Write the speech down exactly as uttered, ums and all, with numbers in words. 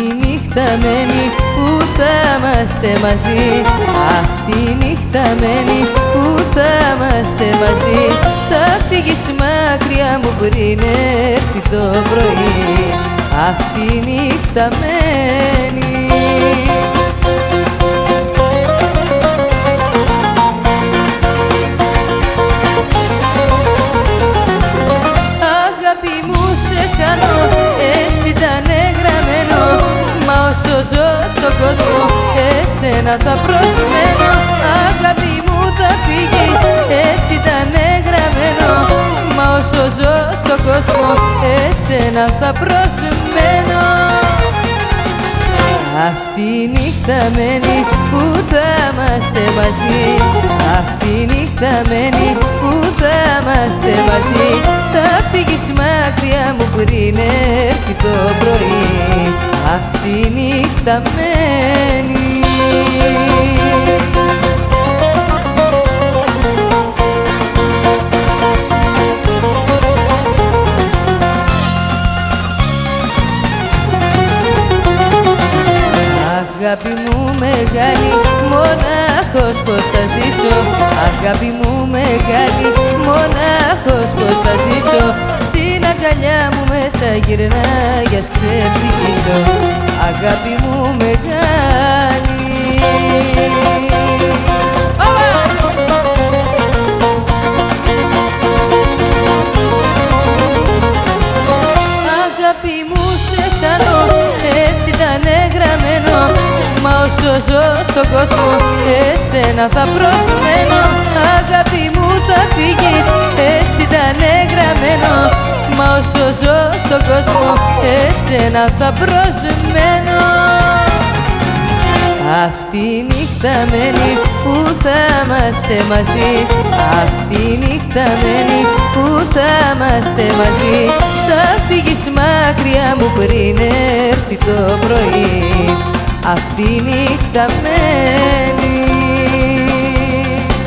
η νύχτα μένει που θα είμαστε μαζί. Αυτή η νύχτα μένει που θα είμαστε μαζί. Θα φύγεις μακριά μου πριν έρθει το πρωί. Αυτή η νύχτα μένει. Αγάπη μου σε κάνω, έτσι ήταν γραμμένο. Μα όσο ζω στον κόσμο, εσένα θα προσμένω. Αγάπη μου θα φύγεις, έτσι ήταν γραμμένο. Μα όσο ζω στον κόσμο, εσένα θα προσμένω. Αυτή η νύχτα μένει που θα είμαστε μαζί. Αυτή η νύχτα μένει που θα είμαστε μαζί. Θα φύγεις μακριά μου πριν έρθει το πρωί. Αυτή η νύχτα μένει. Αγάπη μου μεγάλη, μονάχος πως θα ζήσω. Αγάπη μου μεγάλη, μονάχος πως θα ζήσω. Στην αγκαλιά μου μέσα γυρνάει ας ξεψυχήσω. Αγάπη μου μεγάλη. Αγάπη μου σε κάνω, έτσι ήταν γραμμένο. Μα όσο ζω στον κόσμο, εσένα θα προσμένω. Αγάπη μου θα φύγεις, έτσι ήταν γραμμένο. Μα όσο ζω στον κόσμο, εσένα θα προσμένω. Αυτή η νύχτα μένει που θα είμαστε μαζί. Αυτή η νύχτα μένει που θα είμαστε μαζί. Θα φύγεις μακριά μου πριν έρθει το πρωί. Αυτή η νύχτα μένει.